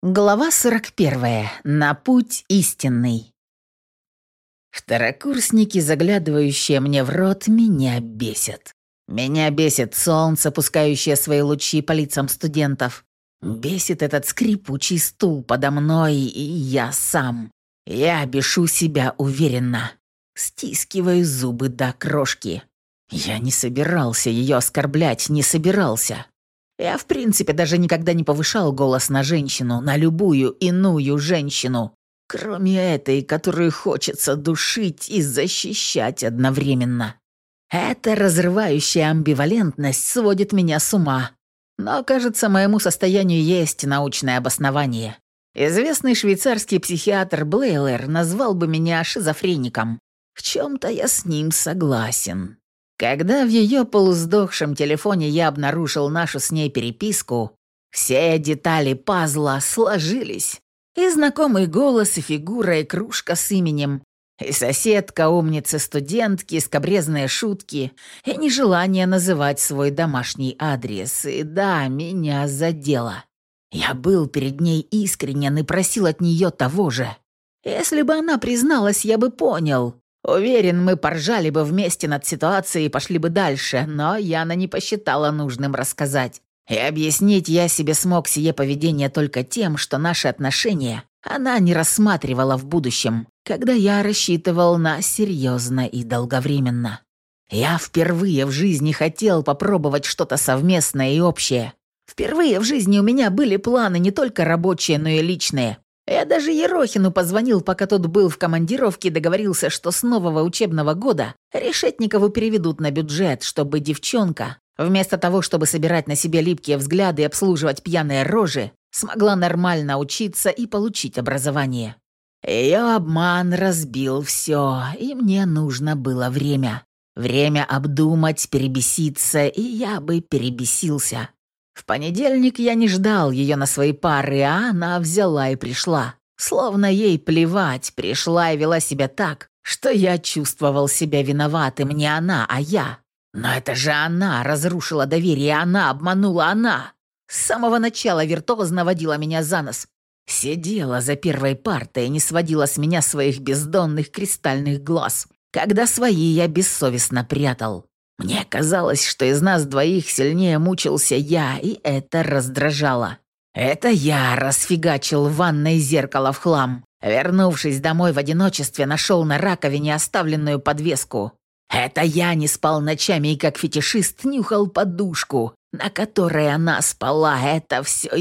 Глава 41. На путь истинный. Второкурсники, заглядывающие мне в рот, меня бесят. Меня бесит солнце, пускающее свои лучи по лицам студентов. Бесит этот скрипучий стул подо мной и я сам. Я бешу себя уверенно. Стискиваю зубы до крошки. Я не собирался ее оскорблять, не собирался. Я, в принципе, даже никогда не повышал голос на женщину, на любую иную женщину, кроме этой, которую хочется душить и защищать одновременно. Эта разрывающая амбивалентность сводит меня с ума. Но, кажется, моему состоянию есть научное обоснование. Известный швейцарский психиатр Блейлер назвал бы меня шизофреником. В чем-то я с ним согласен. Когда в ее полусдохшем телефоне я обнаружил нашу с ней переписку, все детали пазла сложились. И знакомый голос, и фигура, и кружка с именем, и соседка, умницы студентки, скабрезные шутки, и нежелание называть свой домашний адрес. И да, меня задело. Я был перед ней искренен и просил от нее того же. Если бы она призналась, я бы понял. Уверен, мы поржали бы вместе над ситуацией и пошли бы дальше, но Яна не посчитала нужным рассказать. И объяснить я себе смог сие поведение только тем, что наши отношения она не рассматривала в будущем, когда я рассчитывал на серьезно и долговременно. Я впервые в жизни хотел попробовать что-то совместное и общее. Впервые в жизни у меня были планы не только рабочие, но и личные. Я даже Ерохину позвонил, пока тот был в командировке, и договорился, что с нового учебного года Решетникову переведут на бюджет, чтобы девчонка, вместо того, чтобы собирать на себе липкие взгляды и обслуживать пьяные рожи, смогла нормально учиться и получить образование. Ее обман разбил все, и мне нужно было время. Время обдумать, перебеситься, и я бы перебесился. В понедельник я не ждал ее на свои пары, а она взяла и пришла. Словно ей плевать, пришла и вела себя так, что я чувствовал себя виноватым, не она, а я. Но это же она разрушила доверие, она обманула, она. С самого начала виртуозно водила меня за нос. Сидела за первой партой и не сводила с меня своих бездонных кристальных глаз, когда свои я бессовестно прятал. Мне казалось, что из нас двоих сильнее мучился я, и это раздражало. Это я расфигачил в ванной зеркало в хлам. Вернувшись домой в одиночестве, нашел на раковине оставленную подвеску. Это я не спал ночами и как фетишист нюхал подушку, на которой она спала. Это все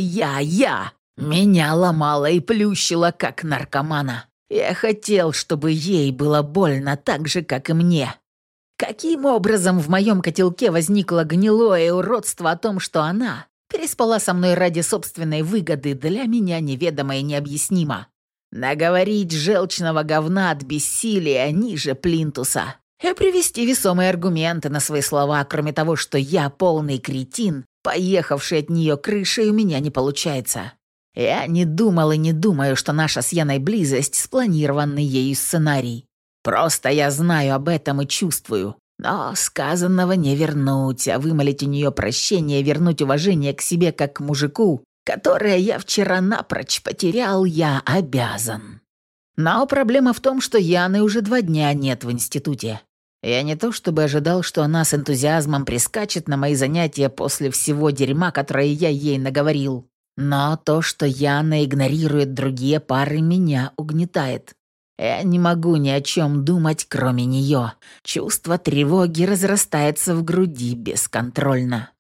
я. Меня ломало и плющило, как наркомана. Я хотел, чтобы ей было больно так же, как и мне. Каким образом в моем котелке возникло гнилое уродство о том, что она переспала со мной ради собственной выгоды, для меня неведомо и необъяснимо. Наговорить желчного говна от бессилия ниже плинтуса и привести весомые аргументы на свои слова, кроме того, что я полный кретин, поехавший от нее крышей, у меня не получается. Я не думал и не думаю, что наша с Яной близость – спланированный ею сценарий. Просто я знаю об этом и чувствую. Но сказанного не вернуть, а вымолить у нее прощение, вернуть уважение к себе как к мужику, которое я вчера напрочь потерял, я обязан. Но проблема в том, что Яны уже 2 дня нет в институте. Я не то чтобы ожидал, что она с энтузиазмом прискачет на мои занятия после всего дерьма, которое я ей наговорил. Но то, что Яна игнорирует другие пары, меня угнетает. Я не могу ни о чем думать, кроме нее. Чувство тревоги разрастается в груди бесконтрольно.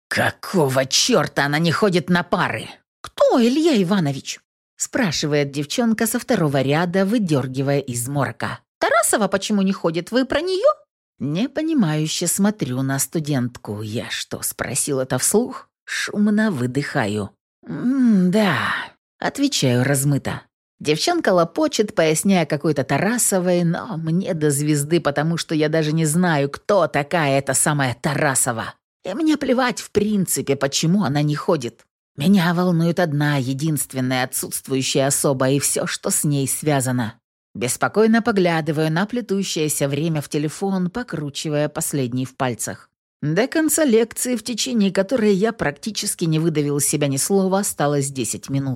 «Какого черта она не ходит на пары?» «Кто, Илья Иванович?» спрашивает девчонка со второго ряда, выдергивая из морока. «Тарасова почему не ходит? Вы про нее?» Непонимающе смотрю на студентку. Я что, спросил это вслух? Шумно выдыхаю. «Да», отвечаю размыто. Девчонка лопочет, поясняя какой-то Тарасовой, но мне до звезды, потому что я даже не знаю, кто такая эта самая Тарасова. И мне плевать в принципе, почему она не ходит. Меня волнует одна, единственная отсутствующая особа и все, что с ней связано. Беспокойно поглядываю на плетущееся время в телефон, покручивая последний в пальцах. До конца лекции, в течение которой я практически не выдавил из себя ни слова, осталось 10 минут.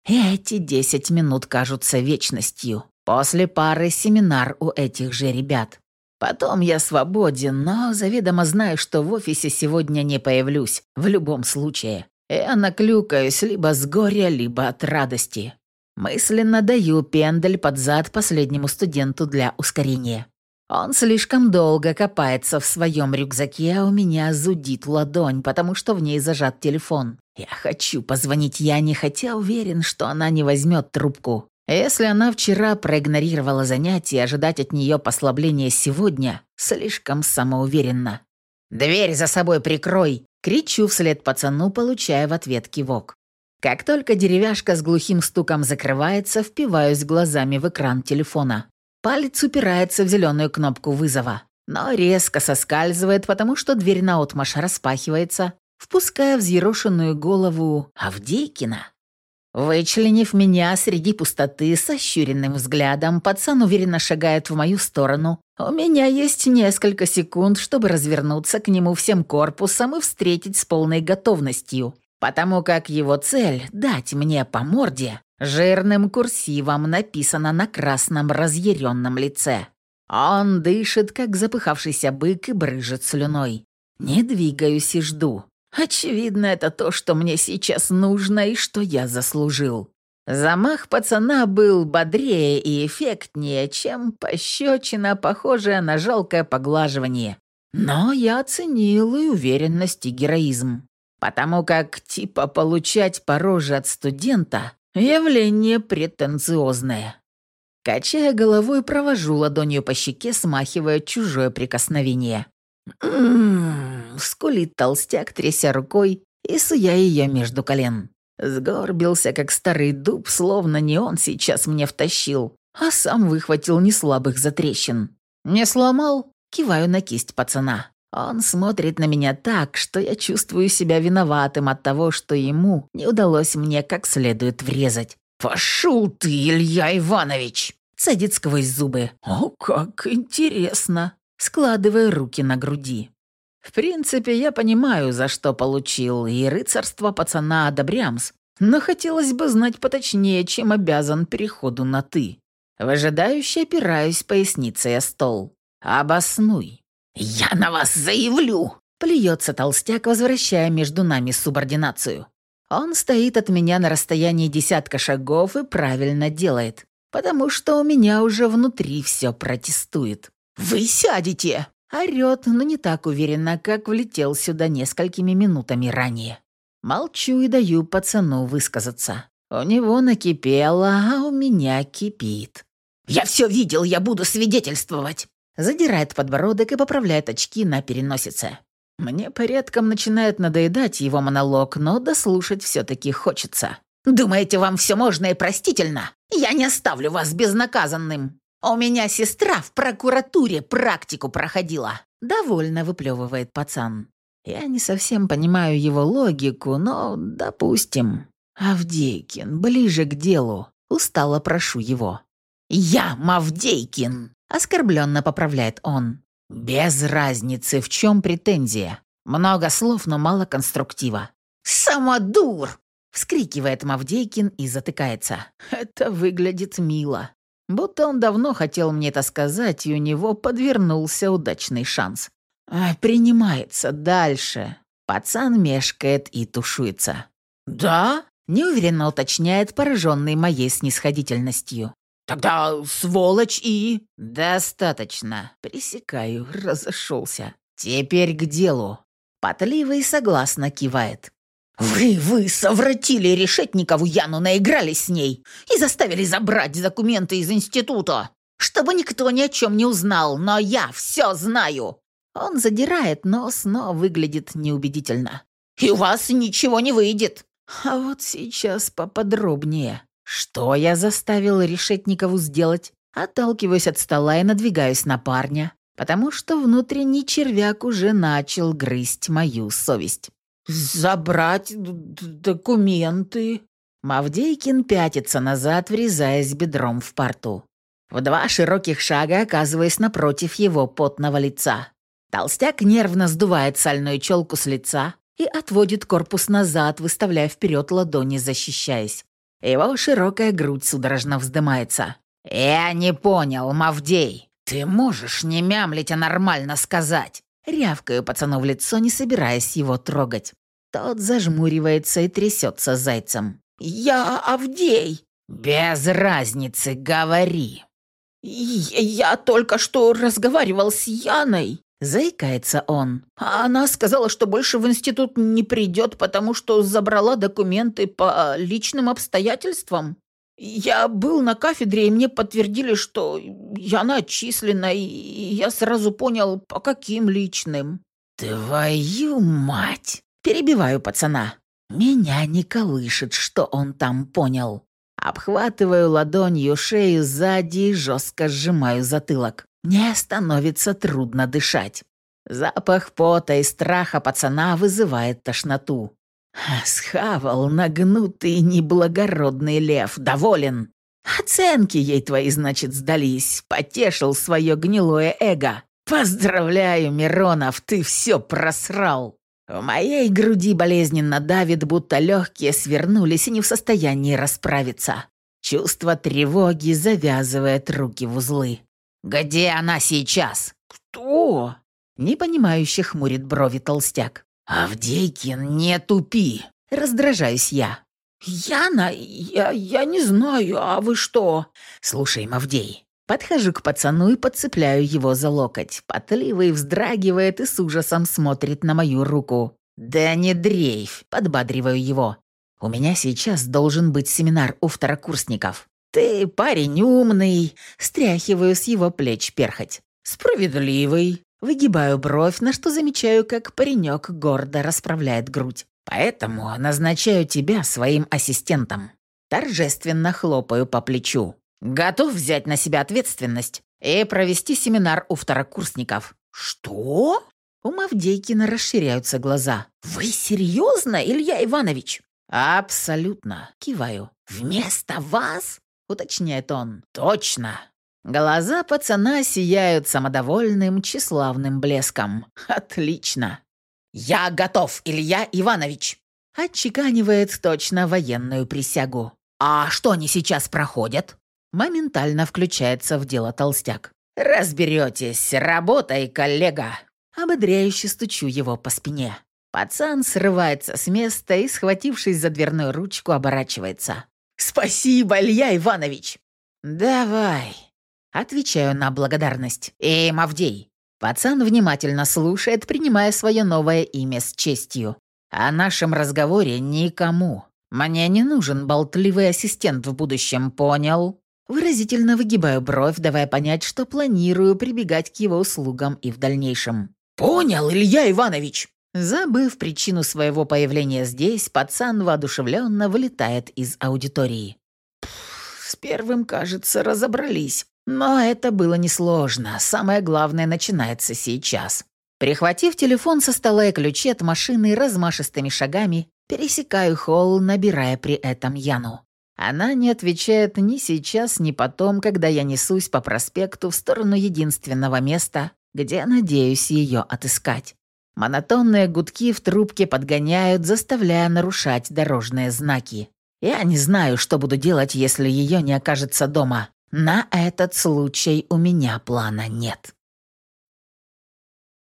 Эти 10 минут кажутся вечностью. После пары семинар у этих же ребят. Потом я свободен, но заведомо знаю, что в офисе сегодня не появлюсь, в любом случае. Я наклюкаюсь либо с горя, либо от радости. Мысленно даю пендель под зад последнему студенту для ускорения. Он слишком долго копается в своем рюкзаке, а у меня зудит ладонь, потому что в ней зажат телефон. Я хочу позвонить Яне, хотя уверен, что она не возьмет трубку. Если она вчера проигнорировала занятия, ожидать от нее послабления сегодня слишком самоуверенно. «Дверь за собой прикрой!» — кричу вслед пацану, получая в ответ кивок. Как только деревяшка с глухим стуком закрывается, впиваюсь глазами в экран телефона. Палец упирается в зеленую кнопку вызова, но резко соскальзывает, потому что дверь наотмашь распахивается, впуская взъерошенную голову Авдейкина. Вычленив меня среди пустоты с ощуренным взглядом, пацан уверенно шагает в мою сторону. У меня есть несколько секунд, чтобы развернуться к нему всем корпусом и встретить с полной готовностью, потому как его цель — дать мне по морде жирным курсивом написано на красном разъяренном лице. Он дышит, как запыхавшийся бык, и брызжет слюной. Не двигаюсь и жду. Очевидно, это то, что мне сейчас нужно и что я заслужил. Замах пацана был бодрее и эффектнее, чем пощечина, похожая на жалкое поглаживание. Но я оценил и уверенность, и героизм. Потому как, типа, получать по роже от студента — явление претенциозное. Качая головой, провожу ладонью по щеке, смахивая чужое прикосновение. Скулит толстяк, тряся рукой и суя ее между колен. Сгорбился, как старый дуб, словно не он сейчас мне втащил, а сам выхватил неслабых затрещин. «Не сломал?» — киваю на кисть пацана. Он смотрит на меня так, что я чувствую себя виноватым от того, что ему не удалось мне как следует врезать. «Пошел ты, Илья Иванович!» — цедит сквозь зубы. «О, как интересно!» — складывая руки на груди. В принципе, я понимаю, за что получил, и рыцарство пацана одобрямс, но хотелось бы знать поточнее, чем обязан переходу на «ты». Выжидающе опираюсь поясницей о стол. «Обоснуй». «Я на вас заявлю!» — плюется толстяк, возвращая между нами субординацию. Он стоит от меня на расстоянии десятка шагов и правильно делает, потому что у меня уже внутри все протестует. «Вы сядете!» — орёт, но не так уверенно, как влетел сюда несколькими минутами ранее. Молчу и даю пацану высказаться. У него накипело, а у меня кипит. «Я все видел, я буду свидетельствовать!» Задирает подбородок и поправляет очки на переносице. Мне порядком начинает надоедать его монолог, но дослушать все-таки хочется. «Думаете, вам все можно и простительно? Я не оставлю вас безнаказанным. У меня сестра в прокуратуре практику проходила». Довольно выплевывает пацан. Я не совсем понимаю его логику, но допустим. «Авдейкин, ближе к делу». Устало прошу его. «Я Мавдейкин», — оскорбленно поправляет он. «Без разницы, в чем претензия. Много слов, но мало конструктива». «Самодур!» — вскрикивает Мавдейкин и затыкается. Это выглядит мило. Будто он давно хотел мне это сказать, и у него подвернулся удачный шанс. Принимается дальше. Пацан мешкает и тушуется. «Да?» — неуверенно уточняет, пораженный моей снисходительностью. «Тогда сволочь и...» «Достаточно». Пресекаю, разошелся. «Теперь к делу». Потливый согласно кивает. «Вы совратили Решетникову Яну, наигрались с ней и заставили забрать документы из института, чтобы никто ни о чем не узнал, но я все знаю». Он задирает нос, но выглядит неубедительно. «И у вас ничего не выйдет». А вот сейчас поподробнее. Что я заставил Решетникову сделать? Отталкиваюсь от стола и надвигаюсь на парня, потому что внутренний червяк уже начал грызть мою совесть. «Забрать документы?» Мавдейкин пятится назад, врезаясь бедром в парту. В 2 широких шага оказываясь напротив его потного лица. Толстяк нервно сдувает сальную челку с лица и отводит корпус назад, выставляя вперед ладони, защищаясь. Его широкая грудь судорожно вздымается. «Я не понял, Мавдей. Ты можешь не мямлить, а нормально сказать?» Рявкаю пацану в лицо, не собираясь его трогать. Тот зажмуривается и трясется зайцем. «Я Авдей!» «Без разницы, говори!» «Я только что разговаривал с Яной!» Заикается он. А она сказала, что больше в институт не придет, потому что забрала документы по личным обстоятельствам. Я был на кафедре, и мне подтвердили, что Яна отчислена, и я сразу понял, по каким личным. «Твою мать!» Перебиваю пацана. Меня не колышет, что он там понял. Обхватываю ладонью шею сзади и жестко сжимаю затылок. Мне становится трудно дышать. Запах пота и страха пацана вызывает тошноту. Схавал нагнутый неблагородный лев, доволен. Оценки ей твои, значит, сдались, потешил свое гнилое эго. Поздравляю, Миронов, ты все просрал. В моей груди болезненно давит, будто легкие свернулись и не в состоянии расправиться. Чувство тревоги завязывает руки в узлы. «Где она сейчас?» «Кто?» Непонимающе хмурит брови толстяк. «Авдейкин, не тупи!» Раздражаюсь я. «Яна? Я не знаю, а вы что?» «Слушай, Мавдей». Подхожу к пацану и подцепляю его за локоть. Потливый вздрагивает и с ужасом смотрит на мою руку. «Да не дрейфь!» – подбадриваю его. «У меня сейчас должен быть семинар у второкурсников. Ты парень умный!» – стряхиваю с его плеч перхоть. «Справедливый!» – выгибаю бровь, на что замечаю, как паренек гордо расправляет грудь. «Поэтому назначаю тебя своим ассистентом». Торжественно хлопаю по плечу. «Готов взять на себя ответственность и провести семинар у второкурсников». «Что?» У Мавдейкина расширяются глаза. «Вы серьезно, Илья Иванович?» «Абсолютно», — киваю. «Вместо вас?» — уточняет он. «Точно». Глаза пацана сияют самодовольным, тщеславным блеском. «Отлично». «Я готов, Илья Иванович», — отчеканивает точно военную присягу. «А что они сейчас проходят?» Моментально включается в дело толстяк. «Разберетесь, работай, коллега!» Ободряюще стучу его по спине. Пацан срывается с места и, схватившись за дверную ручку, оборачивается. «Спасибо, Илья Иванович!» «Давай!» Отвечаю на благодарность. «Эй, Мавдей!» Пацан внимательно слушает, принимая свое новое имя с честью. «О нашем разговоре никому. Мне не нужен болтливый ассистент в будущем, понял?» Выразительно выгибаю бровь, давая понять, что планирую прибегать к его услугам и в дальнейшем. «Понял, Илья Иванович!» Забыв причину своего появления здесь, пацан воодушевленно вылетает из аудитории. С первым, кажется, разобрались. Но это было несложно. Самое главное начинается сейчас. Прихватив телефон со стола и ключи от машины, размашистыми шагами пересекаю холл, набирая при этом Яну. Она не отвечает ни сейчас, ни потом, когда я несусь по проспекту в сторону единственного места, где надеюсь ее отыскать. Монотонные гудки в трубке подгоняют, заставляя нарушать дорожные знаки. Я не знаю, что буду делать, если ее не окажется дома. На этот случай у меня плана нет.